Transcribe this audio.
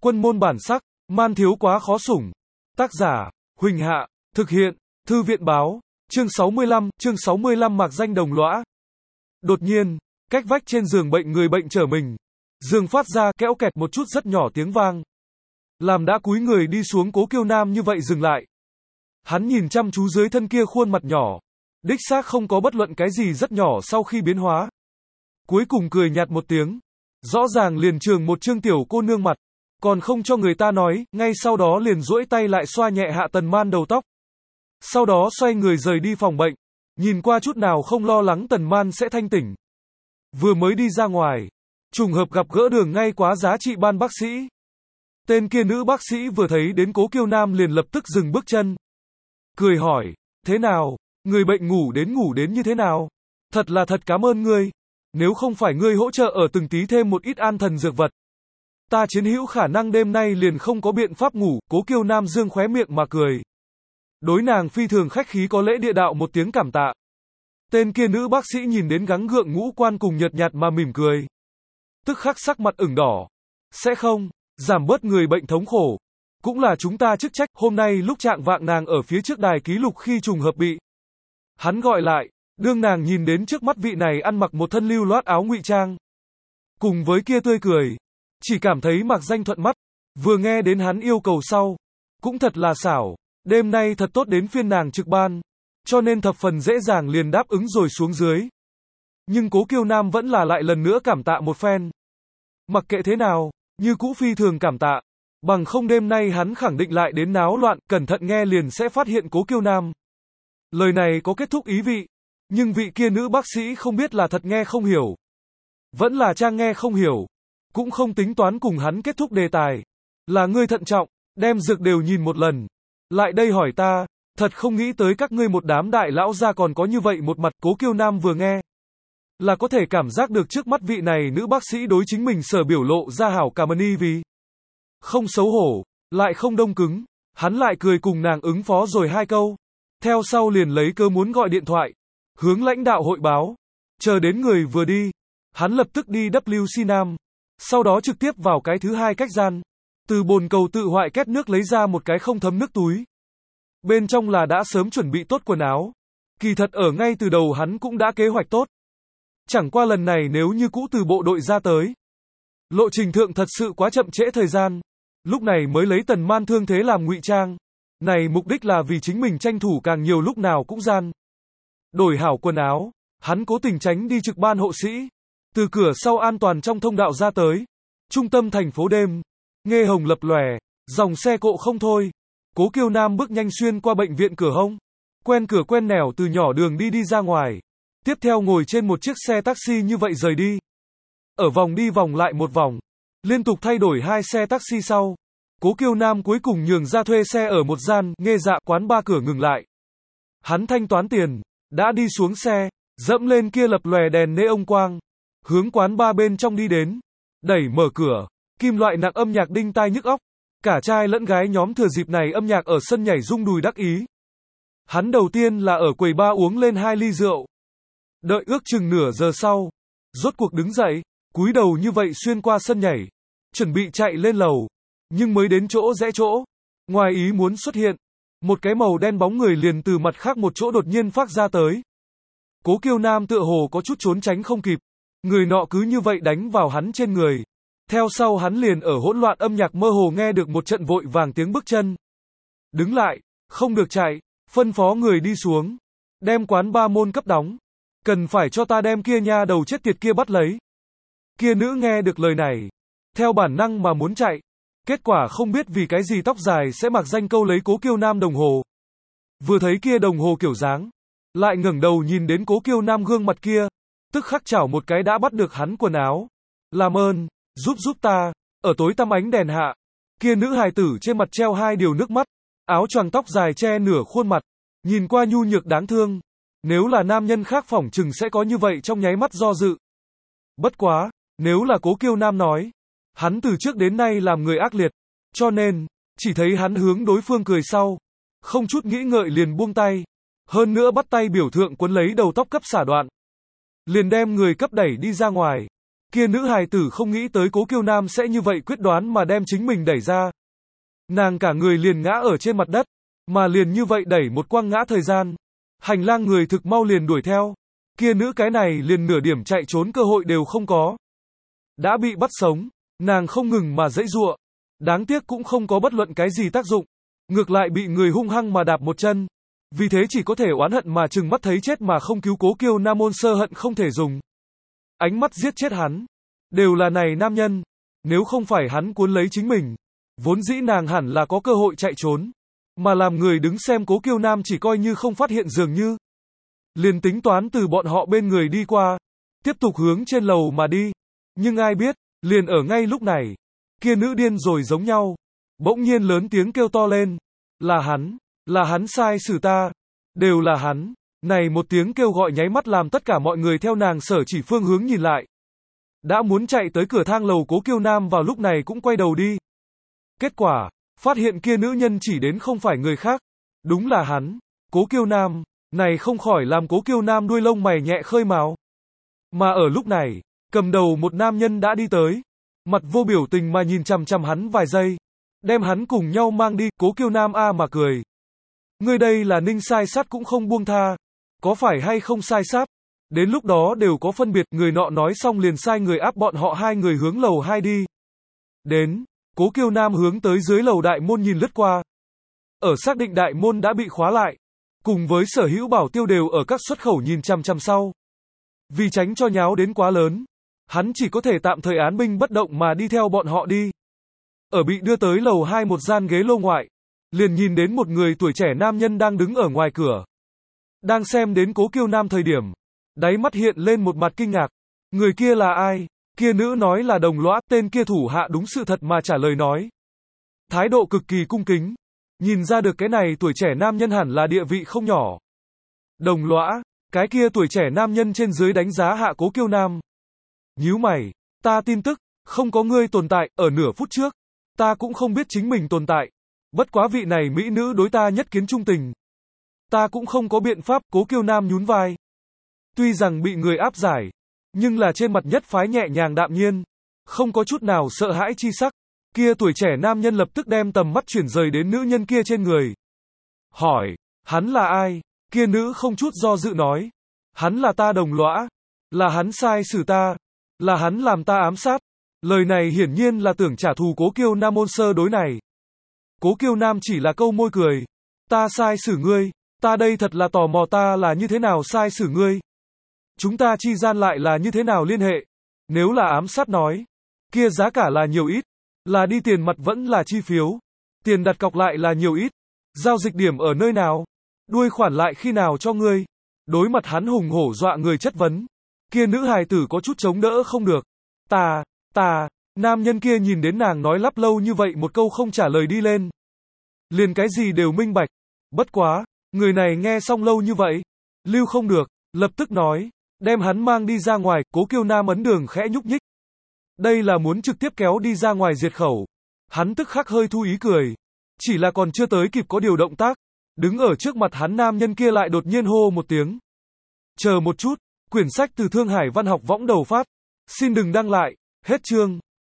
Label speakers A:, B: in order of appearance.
A: Quân môn bản sắc, man thiếu quá khó sủng. Tác giả, Huỳnh Hạ, thực hiện, Thư viện báo, chương 65 mạc danh đồng lõa. Đột nhiên, cách vách trên giường bệnh người bệnh trở mình. Giường phát ra kéo kẹt một chút rất nhỏ tiếng vang. Làm đã cúi người đi xuống Cố Kiêu Nam như vậy dừng lại. Hắn nhìn chăm chú dưới thân kia khuôn mặt nhỏ. Đích xác không có bất luận cái gì rất nhỏ sau khi biến hóa. Cuối cùng cười nhạt một tiếng. Rõ ràng liền trường một trương tiểu cô nương mặt. Còn không cho người ta nói, ngay sau đó liền duỗi tay lại xoa nhẹ Hạ Tần Man đầu tóc. Sau đó xoay người rời đi phòng bệnh. Nhìn qua chút nào không lo lắng Tần Man sẽ thanh tỉnh. Vừa mới đi ra ngoài, trùng hợp gặp gỡ đường ngay quá giá trị ban bác sĩ. Tên kia nữ bác sĩ vừa thấy đến Cố Kiêu Nam liền lập tức dừng bước chân. Cười hỏi, thế nào, người bệnh ngủ đến như thế nào? Thật cảm ơn ngươi. Nếu không phải ngươi hỗ trợ ở từng tí thêm một ít an thần dược vật, ta chiến hữu khả năng đêm nay liền không có biện pháp ngủ. Cố Kiêu Nam dương khóe miệng mà cười. Đối nàng phi thường khách khí có lễ địa đạo một tiếng cảm tạ. Tên kia nữ bác sĩ nhìn đến gắng gượng ngũ quan cùng nhợt nhạt mà mỉm cười. Tức khắc sắc mặt ửng đỏ. Sẽ không, giảm bớt người bệnh thống khổ. Cũng là chúng ta chức trách. Hôm nay lúc trạng vạng nàng ở phía trước đài ký lục khi trùng hợp bị hắn gọi lại. Đương nàng nhìn đến trước mắt vị này ăn mặc một thân lưu loát áo ngụy trang. Cùng với kia tươi cười. Chỉ cảm thấy mặc danh thuận mắt. Vừa nghe đến hắn yêu cầu sau. Cũng thật là xảo. Đêm nay thật tốt đến phiên nàng trực ban. Cho nên thập phần dễ dàng liền đáp ứng rồi xuống dưới. Nhưng Cố Kiêu Nam vẫn là lại lần nữa cảm tạ một phen. Mặc kệ thế nào, như cũ phi thường cảm tạ. Bằng không đêm nay hắn khẳng định lại đến náo loạn, cẩn thận nghe liền sẽ phát hiện Cố Kiêu Nam. Lời này có kết thúc ý vị. Nhưng vị kia nữ bác sĩ không biết là thật nghe không hiểu. Vẫn là trang nghe không hiểu. Cũng không tính toán cùng hắn kết thúc đề tài. Là ngươi thận trọng, đem dược đều nhìn một lần. Lại đây hỏi ta, thật không nghĩ tới các ngươi một đám đại lão gia còn có như vậy một mặt. Cố Kiêu Nam vừa nghe, là có thể cảm giác được trước mắt vị này nữ bác sĩ đối chính mình sở biểu lộ ra hảo cảm ơn vì không xấu hổ, lại không đông cứng. Hắn lại cười cùng nàng ứng phó rồi hai câu. Theo sau liền lấy cớ muốn gọi điện thoại, hướng lãnh đạo hội báo. Chờ đến người vừa đi, hắn lập tức đi WC Nam. Sau đó trực tiếp vào cái thứ hai cách gian. Từ bồn cầu tự hoại két nước lấy ra một cái không thấm nước túi. Bên trong là đã sớm chuẩn bị tốt quần áo. Kỳ thật ở ngay từ đầu hắn cũng đã kế hoạch tốt. Chẳng qua lần này nếu như cũ từ bộ đội ra tới. Lộ trình thượng thật sự quá chậm trễ thời gian. Lúc này mới lấy Tần Man thương thế làm ngụy trang. Này mục đích là vì chính mình tranh thủ càng nhiều lúc nào cũng gian. Đổi hảo quần áo, hắn cố tình tránh đi trực ban hộ sĩ. Từ cửa sau an toàn trong thông đạo ra tới. Trung tâm thành phố đêm. Nghe hồng lập lòe, dòng xe cộ không thôi. Cố Kiêu Nam bước nhanh xuyên qua bệnh viện cửa hông. Quen cửa quen nẻo từ nhỏ đường đi ra ngoài. Tiếp theo ngồi trên một chiếc xe taxi như vậy rời đi. Ở vòng đi vòng lại một vòng. Liên tục thay đổi hai xe taxi sau. Cố Kiêu Nam cuối cùng nhường ra thuê xe ở một gian nghe dạ quán ba cửa ngừng lại. Hắn thanh toán tiền, đã đi xuống xe, dẫm lên kia lập lòe đèn neon quang. Hướng quán ba bên trong đi đến. Đẩy mở cửa. Kim loại nặng âm nhạc đinh tai nhức óc. Cả trai lẫn gái nhóm thừa dịp này âm nhạc ở sân nhảy rung đùi đắc ý. Hắn đầu tiên là ở quầy ba uống lên 2 ly rượu. Đợi ước chừng nửa giờ sau. Rốt cuộc đứng dậy, cúi đầu như vậy xuyên qua sân nhảy. Chuẩn bị chạy lên lầu. Nhưng mới đến chỗ rẽ chỗ. Ngoài ý muốn xuất hiện. Một cái màu đen bóng người liền từ mặt khác một chỗ đột nhiên phát ra tới. Cố Kiêu Nam tựa hồ có chút trốn tránh không kịp. Người nọ cứ như vậy đánh vào hắn trên người. Theo sau hắn liền ở hỗn loạn âm nhạc mơ hồ nghe được một trận vội vàng tiếng bước chân. Đứng lại, không được chạy, phân phó người đi xuống. Đem quán ba môn cấp đóng. Cần phải cho ta đem kia nha đầu chết tiệt kia bắt lấy. Kia nữ nghe được lời này. Theo bản năng mà muốn chạy. Kết quả không biết vì cái gì tóc dài sẽ mặc danh câu lấy Cố Kiêu Nam đồng hồ. Vừa thấy kia đồng hồ kiểu dáng. Lại ngẩng đầu nhìn đến Cố Kiêu Nam gương mặt kia. Tức khắc chảo một cái đã bắt được hắn quần áo. Làm ơn. Giúp ta, ở tối tăm ánh đèn hạ, kia nữ hài tử trên mặt treo 2 điều nước mắt, áo choàng tóc dài che nửa khuôn mặt, nhìn qua nhu nhược đáng thương. Nếu là nam nhân khác phỏng chừng sẽ có như vậy trong nháy mắt do dự. Bất quá, nếu là Cố Kiêu Nam nói, hắn từ trước đến nay làm người ác liệt, cho nên, chỉ thấy hắn hướng đối phương cười sau, không chút nghĩ ngợi liền buông tay, hơn nữa bắt tay biểu thượng quấn lấy đầu tóc cấp xả đoạn, liền đem người cấp đẩy đi ra ngoài. Kia nữ hài tử không nghĩ tới Cố Kiêu Nam sẽ như vậy quyết đoán mà đem chính mình đẩy ra. Nàng cả người liền ngã ở trên mặt đất, mà liền như vậy đẩy một quăng ngã thời gian. Hành lang người thực mau liền đuổi theo. Kia nữ cái này liền nửa điểm chạy trốn cơ hội đều không có. Đã bị bắt sống, nàng không ngừng mà giãy giụa. Đáng tiếc cũng không có bất luận cái gì tác dụng. Ngược lại bị người hung hăng mà đạp một chân. Vì thế chỉ có thể oán hận mà trừng mắt thấy chết mà không cứu Cố Kiêu Nam ôn sơ hận không thể dùng ánh mắt giết chết hắn. Đều là này nam nhân. Nếu không phải hắn cuốn lấy chính mình, vốn dĩ nàng hẳn là có cơ hội chạy trốn. Mà làm người đứng xem Cố Kiêu Nam chỉ coi như không phát hiện dường như. Liền tính toán từ bọn họ bên người đi qua. Tiếp tục hướng trên lầu mà đi. Nhưng ai biết, liền ở ngay lúc này. Kia nữ điên rồi giống nhau. Bỗng nhiên lớn tiếng kêu to lên. Là hắn sai xử ta. Đều là hắn. Này một tiếng kêu gọi nháy mắt làm tất cả mọi người theo nàng sở chỉ phương hướng nhìn lại. Đã muốn chạy tới cửa thang lầu Cố Kiêu Nam vào lúc này cũng quay đầu đi. Kết quả, phát hiện kia nữ nhân chỉ đến không phải người khác. Đúng là hắn, Cố Kiêu Nam. Này không khỏi làm Cố Kiêu Nam đuôi lông mày nhẹ khơi mào. Mà ở lúc này, cầm đầu một nam nhân đã đi tới. Mặt vô biểu tình mà nhìn chằm chằm hắn vài giây. Đem hắn cùng nhau mang đi, Cố Kiêu Nam mà cười. Ngươi đây là ninh sai sát cũng không buông tha. Có phải hay không sai sát? Đến lúc đó đều có phân biệt, người nọ nói xong liền sai người áp bọn họ hai người hướng lầu 2 đi. Đến, Cố Kiêu Nam hướng tới dưới lầu đại môn nhìn lướt qua. Ở xác định đại môn đã bị khóa lại. Cùng với sở hữu bảo tiêu đều ở các xuất khẩu nhìn chằm chằm sau. Vì tránh cho nháo đến quá lớn, hắn chỉ có thể tạm thời án binh bất động mà đi theo bọn họ đi. Ở bị đưa tới lầu 2 một gian ghế lô ngoại, liền nhìn đến một người tuổi trẻ nam nhân đang đứng ở ngoài cửa. Đang xem đến Cố Kiêu Nam thời điểm, đáy mắt hiện lên một mặt kinh ngạc. Người kia là ai? Kia nữ nói là Đồng Lõa, tên kia thủ hạ đúng sự thật mà trả lời nói. Thái độ cực kỳ cung kính. Nhìn ra được cái này tuổi trẻ nam nhân hẳn là địa vị không nhỏ. Đồng Lõa, cái kia tuổi trẻ nam nhân trên dưới đánh giá hạ Cố Kiêu Nam. Nhíu mày, ta tin tức, không có ngươi tồn tại, ở nửa phút trước. Ta cũng không biết chính mình tồn tại. Bất quá vị này mỹ nữ đối ta nhất kiến trung tình. Ta cũng không có biện pháp, Cố Kiêu Nam nhún vai. Tuy rằng bị người áp giải, nhưng là trên mặt nhất phái nhẹ nhàng đạm nhiên. Không có chút nào sợ hãi chi sắc. Kia tuổi trẻ nam nhân lập tức đem tầm mắt chuyển rời đến nữ nhân kia trên người. Hỏi, hắn là ai? Kia nữ không chút do dự nói. Hắn là ta Đồng Lõa. Là hắn sai xử ta. Là hắn làm ta ám sát. Lời này hiển nhiên là tưởng trả thù Cố Kiêu Nam ôn sơ đối này. Cố Kiêu Nam chỉ là câu môi cười. Ta sai xử ngươi. Ta đây thật là tò mò ta là như thế nào sai xử ngươi. Chúng ta chi gian lại là như thế nào liên hệ. Nếu là ám sát nói. Kia giá cả là nhiều ít. Là đi tiền mặt vẫn là chi phiếu. Tiền đặt cọc lại là nhiều ít. Giao dịch điểm ở nơi nào. Đuôi khoản lại khi nào cho ngươi. Đối mặt hắn hùng hổ dọa người chất vấn. Kia nữ hài tử có chút chống đỡ không được. Nam nhân kia nhìn đến nàng nói lắp lâu như vậy một câu không trả lời đi lên. Liền cái gì đều minh bạch. Bất quá, người này nghe xong lâu như vậy. Lưu không được, lập tức nói. Đem hắn mang đi ra ngoài, Cố Kiêu Nam ấn đường khẽ nhúc nhích. Đây là muốn trực tiếp kéo đi ra ngoài diệt khẩu. Hắn tức khắc hơi thu ý cười. Chỉ là còn chưa tới kịp có điều động tác. Đứng ở trước mặt hắn nam nhân kia lại đột nhiên hô một tiếng. Chờ một chút, quyển sách từ Thương Hải Văn học võng đầu phát. Xin đừng đăng lại, hết chương.